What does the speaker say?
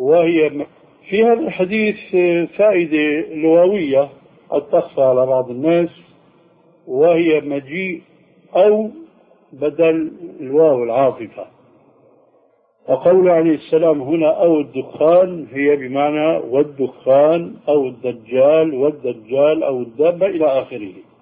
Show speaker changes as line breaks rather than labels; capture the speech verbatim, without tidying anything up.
وهي في هذا الحديث فائدة لغوية قد تخفى على بعض الناس، وهي مجيء أو بدل الواو العاطفة. وقول عليه السلام هنا أو الدخان هي بمعنى والدخان أو الدجال والدجال أو الدابة إلى آخره.